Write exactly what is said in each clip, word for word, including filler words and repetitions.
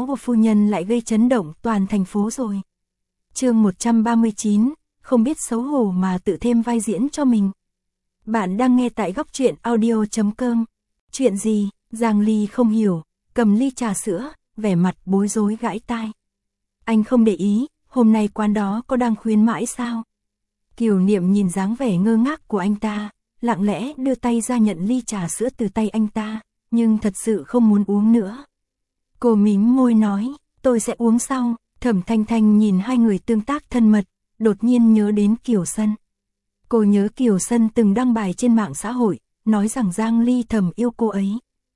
của phu nhân lại gây chấn động toàn thành phố rồi. Chương một trăm ba mươi chín, không biết xấu hổ mà tự thêm vai diễn cho mình. Bạn đang nghe tại góc truyện audio chấm com. Chuyện gì? Giang Ly không hiểu, cầm ly trà sữa, vẻ mặt bối rối gãi tai. Anh không để ý, hôm nay quán đó có đang khuyến mãi sao? Kiều Niệm nhìn dáng vẻ ngơ ngác của anh ta, lặng lẽ đưa tay ra nhận ly trà sữa từ tay anh ta, nhưng thật sự không muốn uống nữa. Cô mím môi nói, tôi sẽ uống sau. Thẩm Thanh Thanh nhìn hai người tương tác thân mật, đột nhiên nhớ đến Kiều Sân. Cô nhớ Kiều Sân từng đăng bài trên mạng xã hội, nói rằng Giang Ly thầm yêu cô ấy.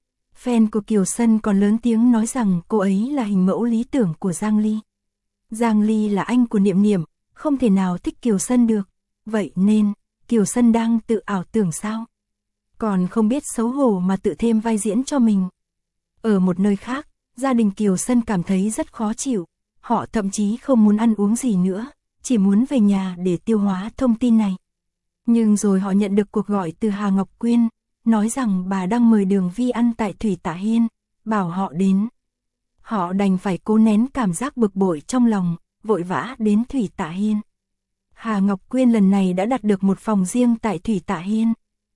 Fan của Kiều Sân còn lớn tiếng nói rằng cô ấy là hình mẫu lý tưởng của Giang Ly. Giang Ly là anh của Niệm Niệm, không thể nào thích Kiều Sân được. Vậy nên, Kiều Sân đang tự ảo tưởng sao? Còn không biết xấu hổ mà tự thêm vai diễn cho mình. Ở một nơi khác, gia đình Kiều Sân cảm thấy rất khó chịu. Họ thậm chí không muốn ăn uống gì nữa, chỉ muốn về nhà để tiêu hóa thông tin này. Nhưng rồi họ nhận được cuộc gọi từ Hà Ngọc Quyên, nói rằng bà đang mời Đường Vi ăn tại Thủy Tạ Hiên, bảo họ đến. Họ đành phải cố nén cảm giác bực bội trong lòng, vội vã đến Thủy Tạ Hiên. Hà Ngọc Quyên lần này đã đặt được một phòng riêng tại Thủy Tạ Hiên.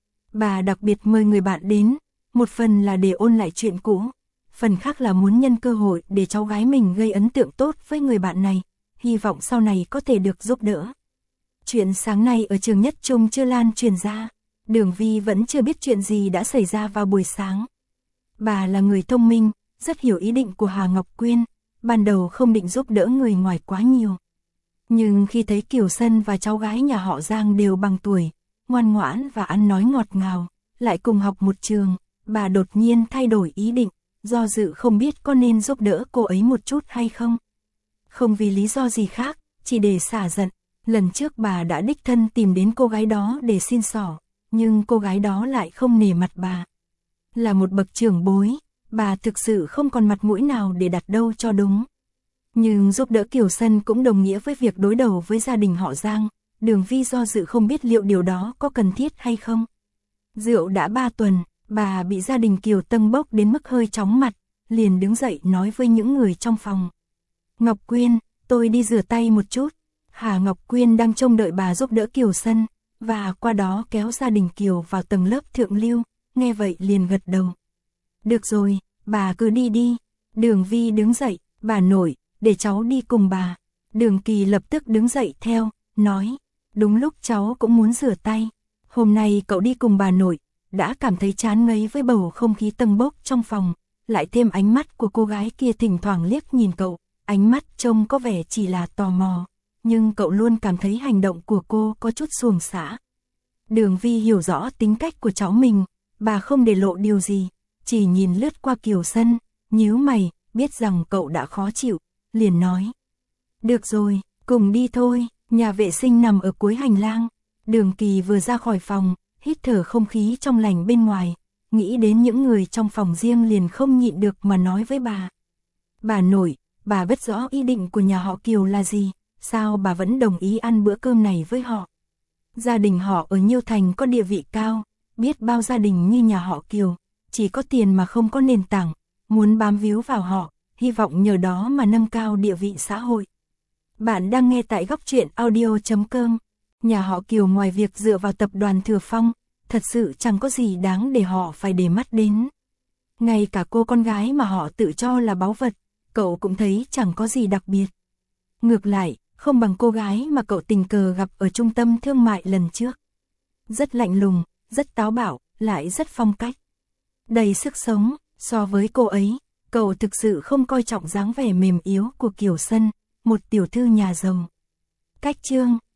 Bà đặc biệt mời người bạn đến, một phần là để ôn lại chuyện cũ, phần khác là muốn nhân cơ hội để cháu gái mình gây ấn tượng tốt với người bạn này, hy vọng sau này có thể được giúp đỡ. Chuyện sáng nay ở trường Nhất Trung chưa lan truyền ra, Đường Vi vẫn chưa biết chuyện gì đã xảy ra vào buổi sáng. Bà là người thông minh, rất hiểu ý định của Hà Ngọc Quyên, ban đầu không định giúp đỡ người ngoài quá nhiều. Nhưng khi thấy Kiều Sân và cháu gái nhà họ Giang đều bằng tuổi, ngoan ngoãn và ăn nói ngọt ngào, lại cùng học một trường, bà đột nhiên thay đổi ý định, do dự không biết có nên giúp đỡ cô ấy một chút hay không. Không vì lý do gì khác, chỉ để xả giận. Lần trước bà đã đích thân tìm đến cô gái đó để xin xỏ, nhưng cô gái đó lại không nể mặt bà. Là một bậc trưởng bối, bà thực sự không còn mặt mũi nào để đặt đâu cho đúng. Nhưng giúp đỡ Kiều Sân cũng đồng nghĩa với việc đối đầu với gia đình họ Giang, Đường Vi do dự không biết liệu điều đó có cần thiết hay không. Rượu đã ba tuần, bà bị gia đình Kiều tâng bốc đến mức hơi chóng mặt, liền đứng dậy nói với những người trong phòng. Ngọc Quyên, tôi đi rửa tay một chút. Hà Ngọc Quyên đang trông đợi bà giúp đỡ Kiều Sân, và qua đó kéo gia đình Kiều vào tầng lớp thượng lưu, nghe vậy liền gật đầu. Được rồi, bà cứ đi đi. Đường Vi đứng dậy, bà nội, để cháu đi cùng bà. Đường Kỳ lập tức đứng dậy theo, nói, đúng lúc cháu cũng muốn rửa tay. Hôm nay cậu đi cùng bà nội, đã cảm thấy chán ngấy với bầu không khí tâng bốc trong phòng, lại thêm ánh mắt của cô gái kia thỉnh thoảng liếc nhìn cậu, ánh mắt trông có vẻ chỉ là tò mò, nhưng cậu luôn cảm thấy hành động của cô có chút xuồng xả. Đường Vi hiểu rõ tính cách của cháu mình, bà không để lộ điều gì, chỉ nhìn lướt qua Kiều Sân, nhíu mày, biết rằng cậu đã khó chịu, liền nói. Được rồi, cùng đi thôi. Nhà vệ sinh nằm ở cuối hành lang. Đường Kỳ vừa ra khỏi phòng, hít thở không khí trong lành bên ngoài, nghĩ đến những người trong phòng riêng liền không nhịn được mà nói với bà. Bà nội, bà biết rõ ý định của nhà họ Kiều là gì, sao bà vẫn đồng ý ăn bữa cơm này với họ? Gia đình họ ở Nhiêu Thành có địa vị cao, biết bao gia đình như nhà họ Kiều, chỉ có tiền mà không có nền tảng, muốn bám víu vào họ, hy vọng nhờ đó mà nâng cao địa vị xã hội. Bạn đang nghe tại góc truyện audio chấm com. Nhà họ Kiều ngoài việc dựa vào tập đoàn Thừa Phong, thật sự chẳng có gì đáng để họ phải để mắt đến. Ngay cả cô con gái mà họ tự cho là báu vật, cậu cũng thấy chẳng có gì đặc biệt. Ngược lại, không bằng cô gái mà cậu tình cờ gặp ở trung tâm thương mại lần trước. Rất lạnh lùng, rất táo bạo, lại rất phong cách. Đầy sức sống, so với cô ấy, cậu thực sự không coi trọng dáng vẻ mềm yếu của Kiều Sân, một tiểu thư nhà giàu. Cách chương